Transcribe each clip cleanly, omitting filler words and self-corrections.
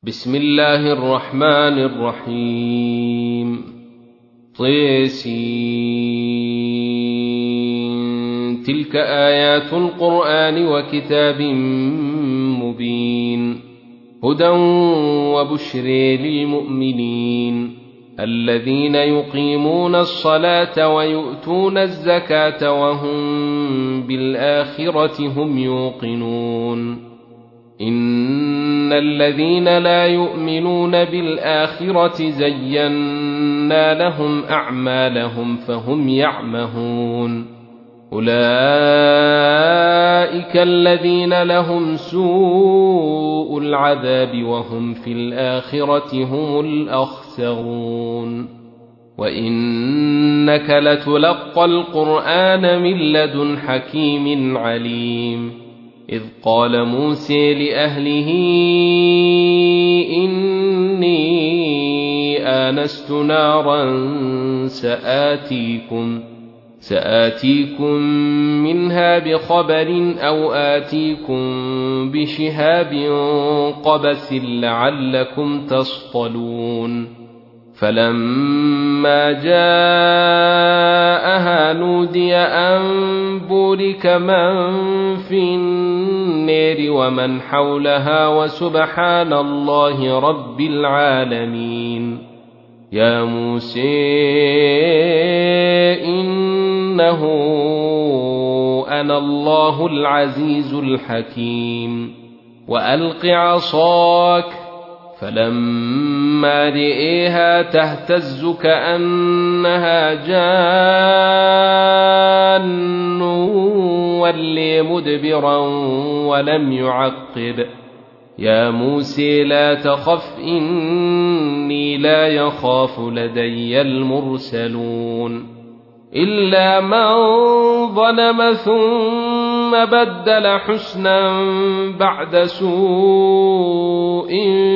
بسم الله الرحمن الرحيم. طسين. تلك آيات القرآن وكتاب مبين، هدى وبشر للمؤمنين الذين يقيمون الصلاة ويؤتون الزكاة وهم بالآخرة هم يوقنون. إن الذين لا يؤمنون بالآخرة زينا لهم أعمالهم فهم يعمهون. أولئك الذين لهم سوء العذاب وهم في الآخرة هم الأخسرون. وإنك لتلقى القرآن من لدن حكيم عليم. إذ قال موسى لأهله إني آنست نارا سآتيكم منها بخبر أو آتيكم بشهاب قبس لعلكم تصطلون. فلما جاءها نودي أن بورك من في النار ومن حولها وسبحان الله رب العالمين. يا موسى إنه أنا الله العزيز الحكيم. وألق عصاك. فلما رئيها تهتز كأنها جان ولي مدبرا ولم يعقب. يا موسى لا تخف إني لا يخاف لدي المرسلون. إلا من ظلم ثم بدل حسنا بعد سوء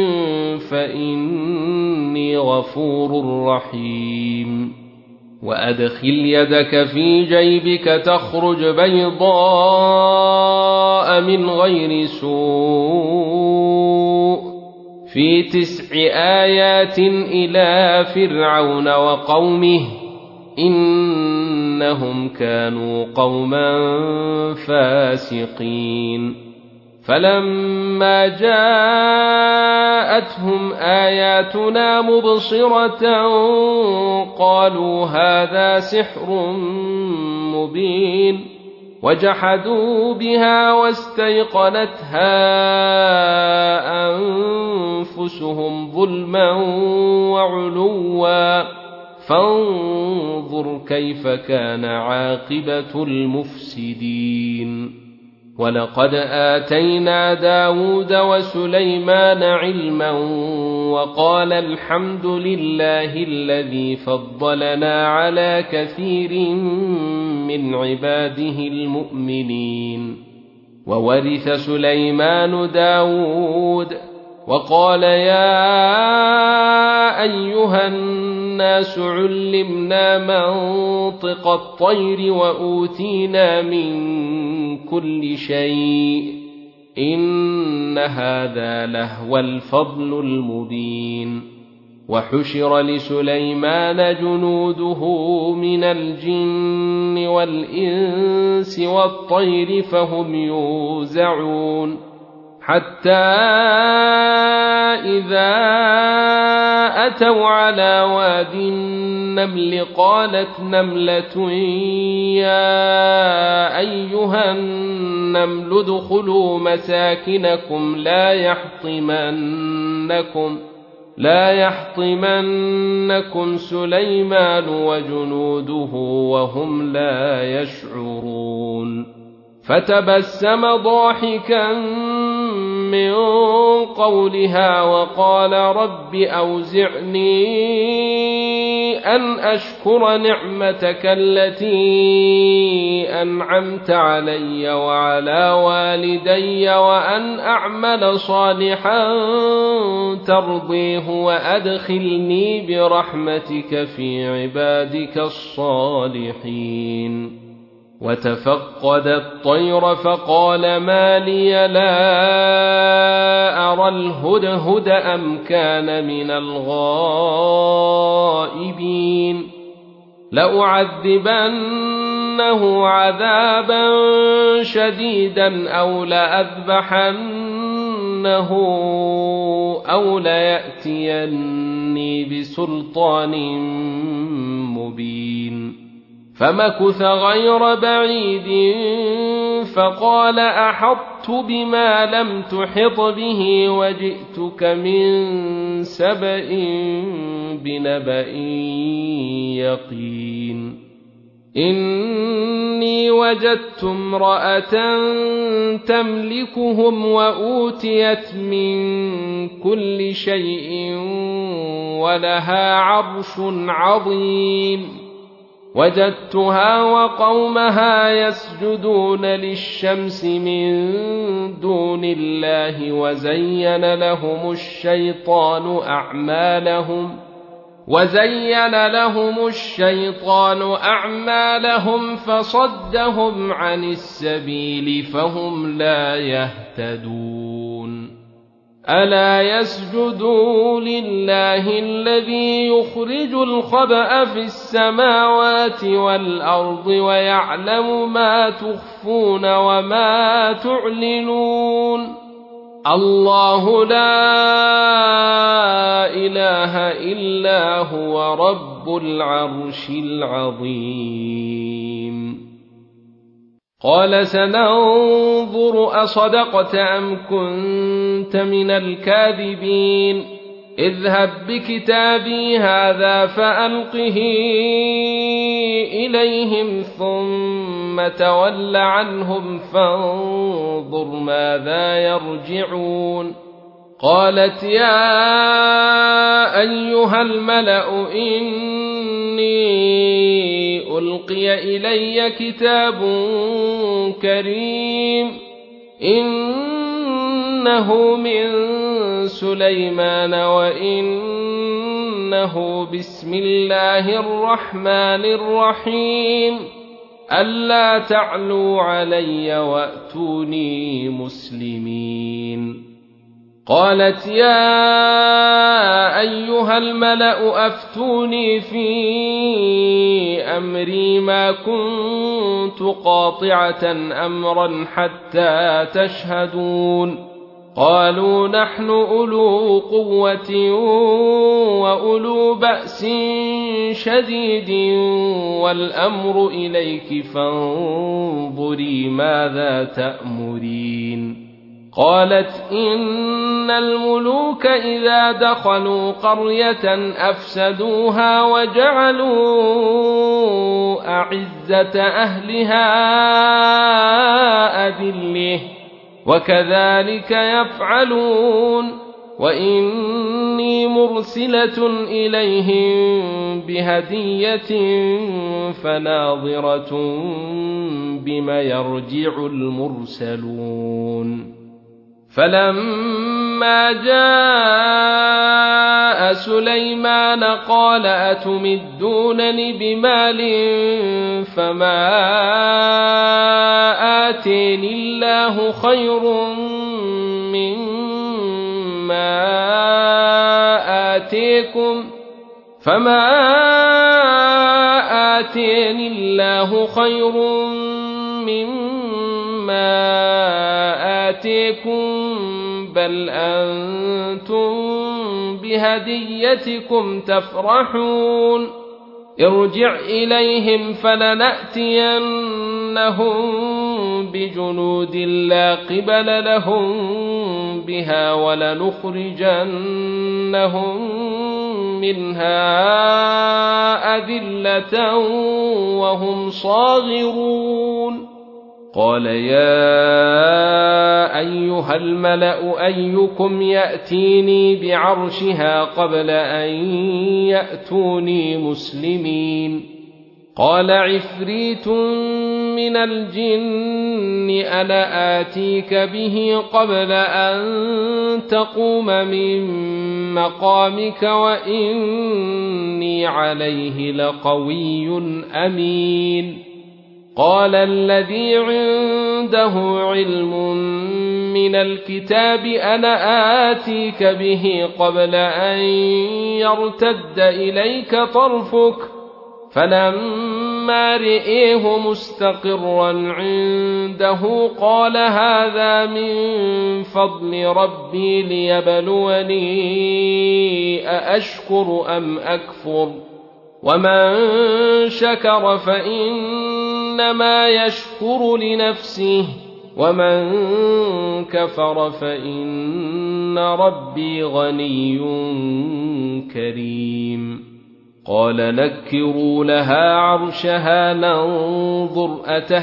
فإني غفور رحيم. وأدخل يدك في جيبك تخرج بيضاء من غير سوء في 9 آيات إلى فرعون وقومه إنهم كانوا قوما فاسقين. فلما جاءتهم آياتنا مبصرة قالوا هذا سحر مبين. وجحدوا بها واستيقنتها أنفسهم ظلما وعلوا فانظر كيف كان عاقبة المفسدين. ولقد آتينا داود وسليمان علما وقال الحمد لله الذي فضلنا على كثير من عباده المؤمنين. وورث سليمان داود وقال يا أيها الناس علمنا منطق الطير وأوتينا من كل شيء إن هذا لهو الفضل المبين. وحشر لسليمان جنوده من الجن والإنس والطير فهم يوزعون حتى إذا أتوا على واد النمل قالت نملة يا أيها النمل ادخلوا مساكنكم لا يحطمنكم سليمان وجنوده وهم لا يشعرون. فتبسم ضاحكا من قولها وقال رب أوزعني أن أشكر نعمتك التي أنعمت علي وعلى والدي وأن أعمل صالحا ترضيه وأدخلني برحمتك في عبادك الصالحين. وتفقد الطير فقال ما لي لا أرى الهدهد أم كان من الغائبين لأعذبنه عذابا شديدا أو لأذبحنه أو ليأتيني بسلطان مبين فمكث غير بعيد فقال أحطت بما لم تحط به وجئتك من سبأ بنبأ يقين إني وجدت امرأة تملكهم وأوتيت من كل شيء ولها عرش عظيم وجدتها وقومها يسجدون للشمس من دون الله وزين لهم الشيطان أعمالهم فصدهم عن السبيل فهم لا يهتدون ألا يسجدوا لله الذي يخرج الخبأ في السماوات والأرض ويعلم ما تخفون وما تعلنون الله لا إله إلا هو رب العرش العظيم قال سننظر أصدقت أم كنت من الكاذبين اذهب بكتابي هذا فألقه إليهم ثم تول عنهم فانظر ماذا يرجعون قالت يا أيها الملأ إني ألقي إلي كتاب كريم إنه من سليمان وإنه بسم الله الرحمن الرحيم ألا تعلوا علي وأتوني مسلمين قالت يا أيها الملأ أفتوني في أمري ما كنت قاطعة أمرا حتى تشهدون قالوا نحن أولو قوة وأولو بأس شديد والأمر إليك فانظري ماذا تأمرين قالت إن الملوك إذا دخلوا قرية أفسدوها وجعلوا أعزة أهلها أذلة وكذلك يفعلون وإني مرسلة إليهم بهدية فناظرة بما يرجع المرسلون فلما جاء سليمان قال أتمدونني بمال فما آتيني الله خير مما آتيكم بل أنتم بهديتكم تفرحون ارجع إليهم فلنأتينهم بجنود لا قبل لهم بها ولنخرجنهم منها أذلة وهم صاغرون قال يا أيها الملأ أيكم يأتيني بعرشها قبل أن يأتوني مسلمين قال عفريت من الجن أنا آتيك به قبل أن تقوم من مقامك وإني عليه لقوي أمين قال الذي عنده علم من الكتاب أنا آتيك به قبل أن يرتد إليك طرفك فلما رئيه مستقرا عنده قال هذا من فضل ربي ليبلوني أأشكر أم أكفر ومن شكر فإنما يشكر لنفسه ومن كفر فإن ربي غني كريم قال نكروا لها عرشها ننظر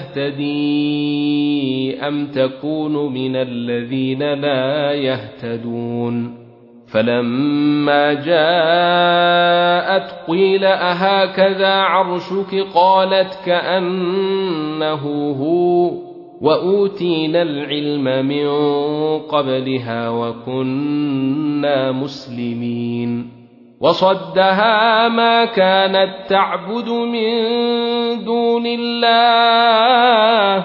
أتهتدي أم تكون من الذين لا يهتدون فلما جاءت قيل أهكذا عرشك قالت كأنه هو وأوتينا العلم من قبلها وكنا مسلمين وصدها ما كانت تعبد من دون الله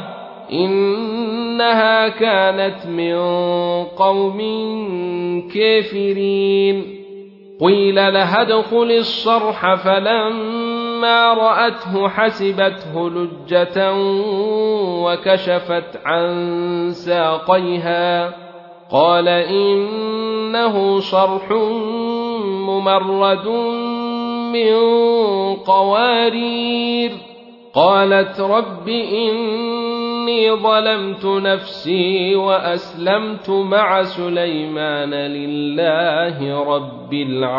إنها كانت من قوم كافرين قيل لها ادخل الصرح فلما رأته حسبته لجة وكشفت عن ساقيها قال إنه صرح ممرد من قوارير قالت رب إني ظلمت نفسي وأسلمت مع سليمان لله رب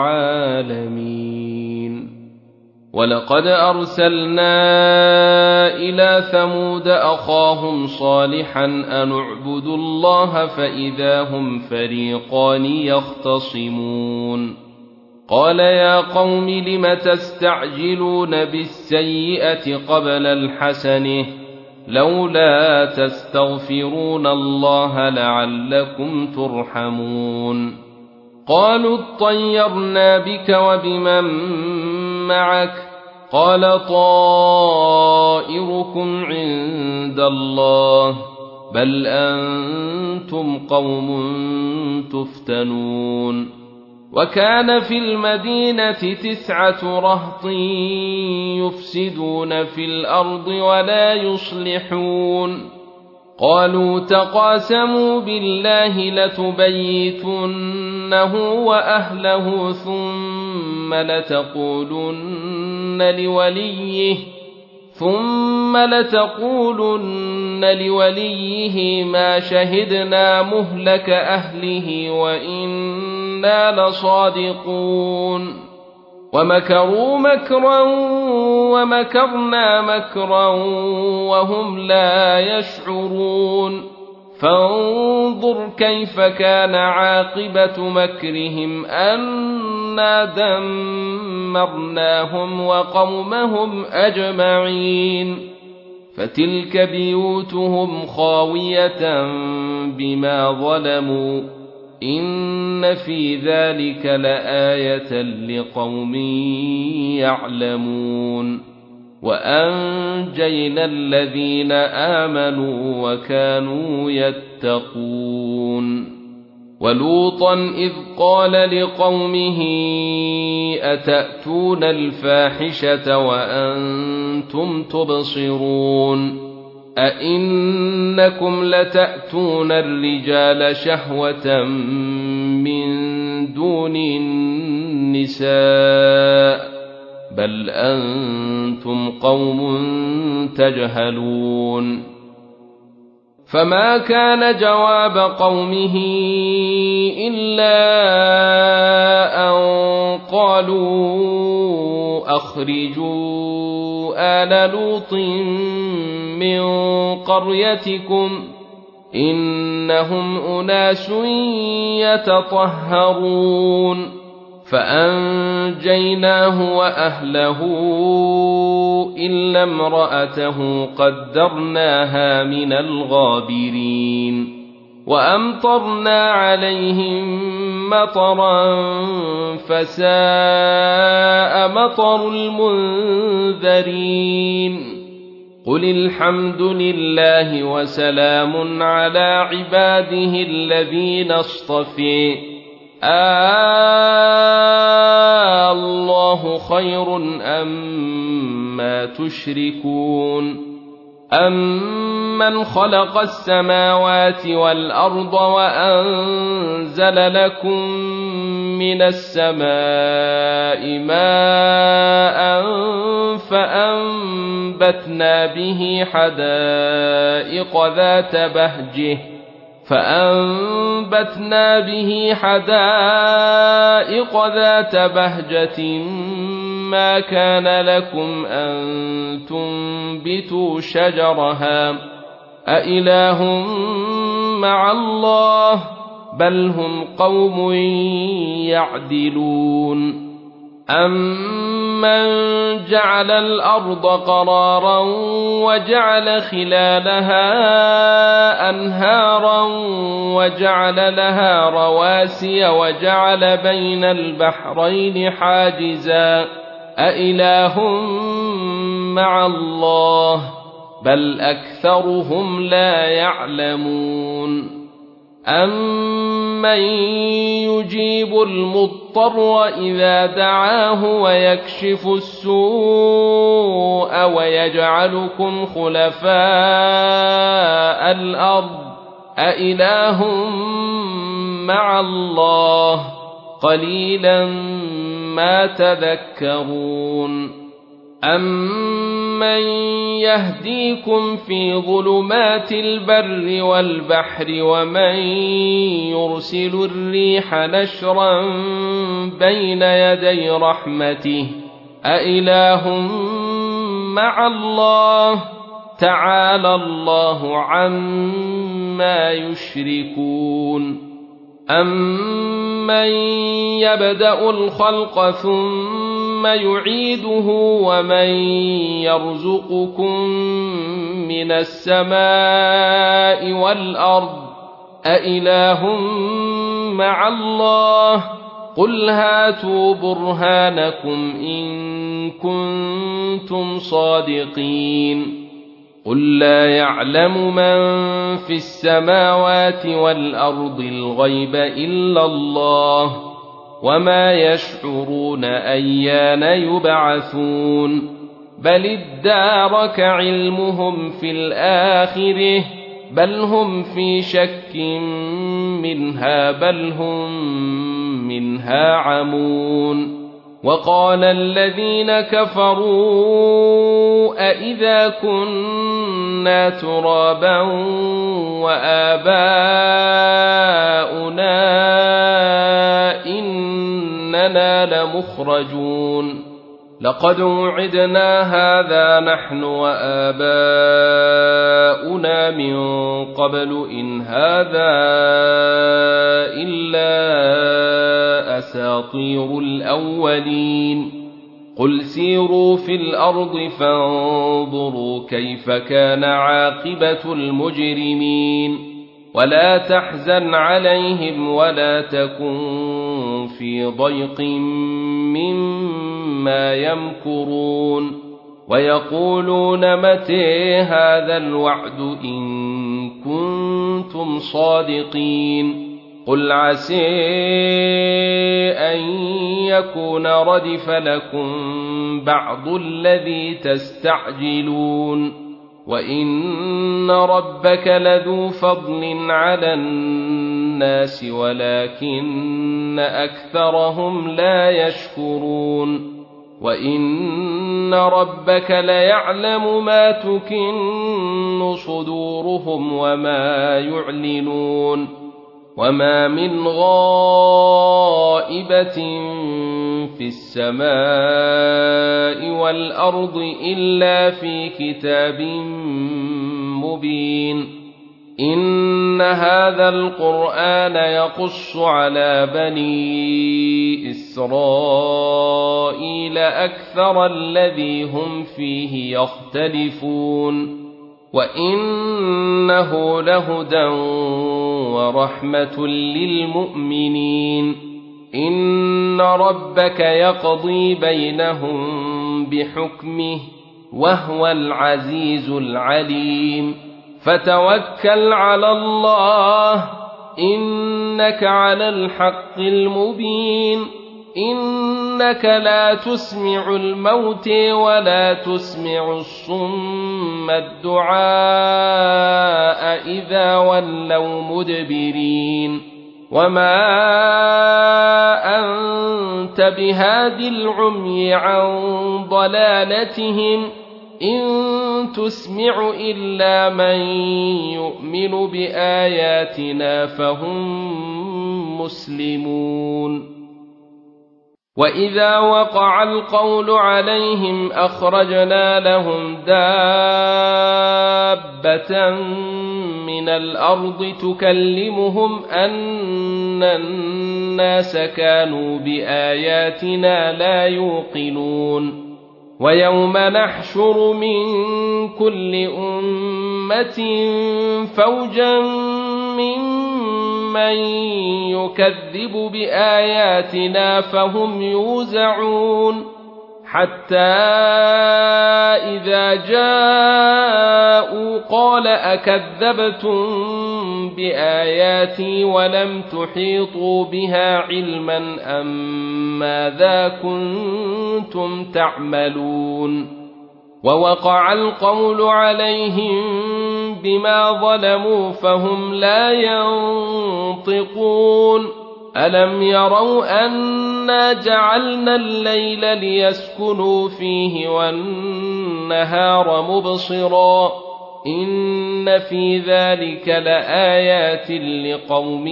العالمين ولقد أرسلنا إلى ثمود أخاهم صالحا أن اعبدوا الله فإذا هم فريقان يختصمون قال يا قوم لم تستعجلون بالسيئة قبل الحسنة لولا تستغفرون الله لعلكم ترحمون قالوا اطيرنا بك وبمن معك قال طائركم عند الله بل أنتم قوم تفتنون وكان في المدينة 9 رهط يفسدون في الأرض ولا يصلحون قالوا تقاسموا بالله لتبيتنه وأهله ثم لتقولن لوليه ما شهدنا مهلك أهله وإنا لصادقون ومكروا مكرا ومكرنا مكرا وهم لا يشعرون فانظر كيف كان عاقبة مكرهم أنا دمرناهم وقومهم أجمعين فتلك بيوتهم خاوية بما ظلموا إن في ذلك لآية لقوم يعلمون وأنجينا الذين آمنوا وكانوا يتقون ولوطا إذ قال لقومه أتأتون الفاحشة وأنتم تبصرون أئنكم لتأتون الرجال شهوة من دون النساء بل أنتم قوم تجهلون فما كان جواب قومه إلا أن قالوا أخرجوا آل لوط من قريتكم إنهم أناس يتطهرون فأنجيناه وأهله إلا امرأته قدرناها من الغابرين وأمطرنا عليهم مطرا فساء مطر المنذرين قل الحمد لله وسلام على عباده الذين اصطفى الله خير أما تشركون أمن خلق السماوات والأرض وأنزل لكم من السماء ماء فأنبتنا به حدائق ذات بهجة ما كان لكم أن تنبتوا شجرها أإله مع الله بل هم قوم يعدلون أمن جعل الأرض قرارا وجعل خلالها أنهارا وجعل لها رواسي وجعل بين البحرين حاجزا أإله مع الله بل أكثرهم لا يعلمون أمن يجيب المضطر إذا دعاه ويكشف السوء ويجعلكم خلفاء الأرض أإله مع الله قليلا ما تذكرون أمن يهديكم في ظلمات البر والبحر ومن يرسل الريح نشرا بين يدي رحمته أإله مع الله تعالى الله عما يشركون أمن يبدأ الخلق ثم يعيده ومن يرزقكم من السماء والأرض أإله مع الله قل هاتوا برهانكم إن كنتم صادقين قل لا يعلم من في السماوات والأرض الغيب إلا الله وما يشعرون أيان يبعثون بل ادارك علمهم في الآخرة بل هم في شك منها بل هم منها عمون وقال الذين كفروا أإذا كنا ترابا وآباؤنا إننا لمخرجون لقد وعدنا هذا نحن وآباؤنا من قبل إن هذا إلا أساطير الأولين قل سيروا في الأرض فانظروا كيف كان عاقبة المجرمين ولا تحزن عليهم ولا تكن في ضيق مما يمكرون ويقولون متى هذا الوعد إن كنتم صادقين قل عسى أن يكون ردف لكم بعض الذي تستعجلون وإن ربك لذو فضل على الناس ولكن أكثرهم لا يشكرون وإن ربك ليعلم ما تكن صدورهم وما يعلنون وما من غائبة في السماء والأرض إلا في كتاب مبين إن هذا القرآن يقص على بني إسرائيل أكثر الذي هم فيه يختلفون وإنه لهدى ورحمة للمؤمنين إن ربك يقضي بينهم بحكمه وهو العزيز العليم فتوكل على الله إنك على الحق المبين إنك لا تسمع الموت ولا تسمع الصم الدعاء إذا ولوا مدبرين وما أنت بهاد العمي عن ضلالتهم إن تسمع إلا من يؤمن بآياتنا فهم مسلمون وإذا وقع القول عليهم أخرجنا لهم دابة من الأرض تكلمهم أن الناس كانوا بآياتنا لا يوقنون ويوم نحشر من كل أمة فوجا ممن يكذب بآياتنا فهم يوزعون حتى إذا جاءوا قال أكذبتم بآياتي ولم تحيطوا بها علما أم ماذا كنتم تعملون ووقع القول عليهم بما ظلموا فهم لا ينطقون ألم يروا أنا جعلنا الليل ليسكنوا فيه والنهار مبصرا إن في ذلك لآيات لقوم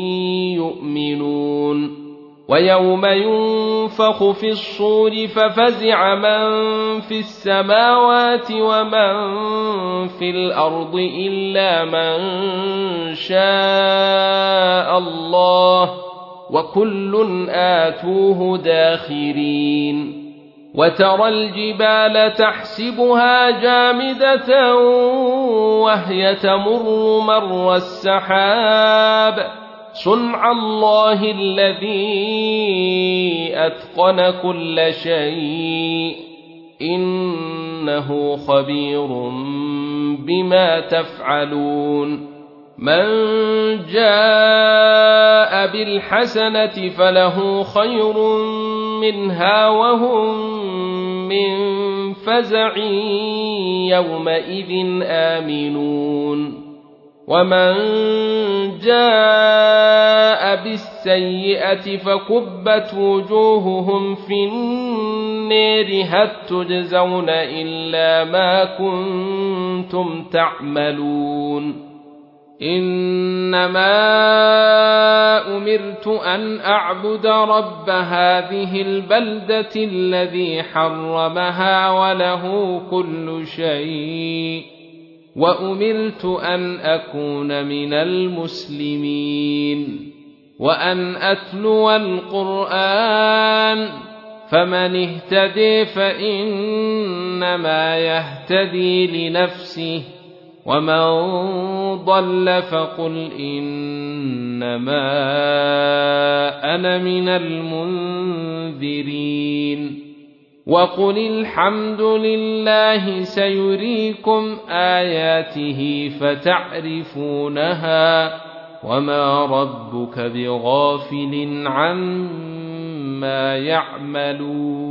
يؤمنون ويوم ينفخ في الصور ففزع من في السماوات ومن في الأرض إلا من شاء الله وكل آتوه داخرين وترى الجبال تحسبها جامدة وهي تمر مر السحاب صنع الله الذي أتقن كل شيء إنه خبير بما تفعلون من جاء بالحسنة فله خير منها وهم من فزع يومئذ آمنون ومن جاء بالسيئة فكبت وجوههم في النار هل تجزون إلا ما كنتم تعملون إنما أمرت أن أعبد رب هذه البلدة الذي حرمها وله كل شيء وأمرت أن أكون من المسلمين وأن أتلو القرآن فمن اهتدي فإنما يهتدي لنفسه ومن ضل فقل إنما أنا من المنذرين وقل الحمد لله سيريكم آياته فتعرفونها وما ربك بغافل عما يعملون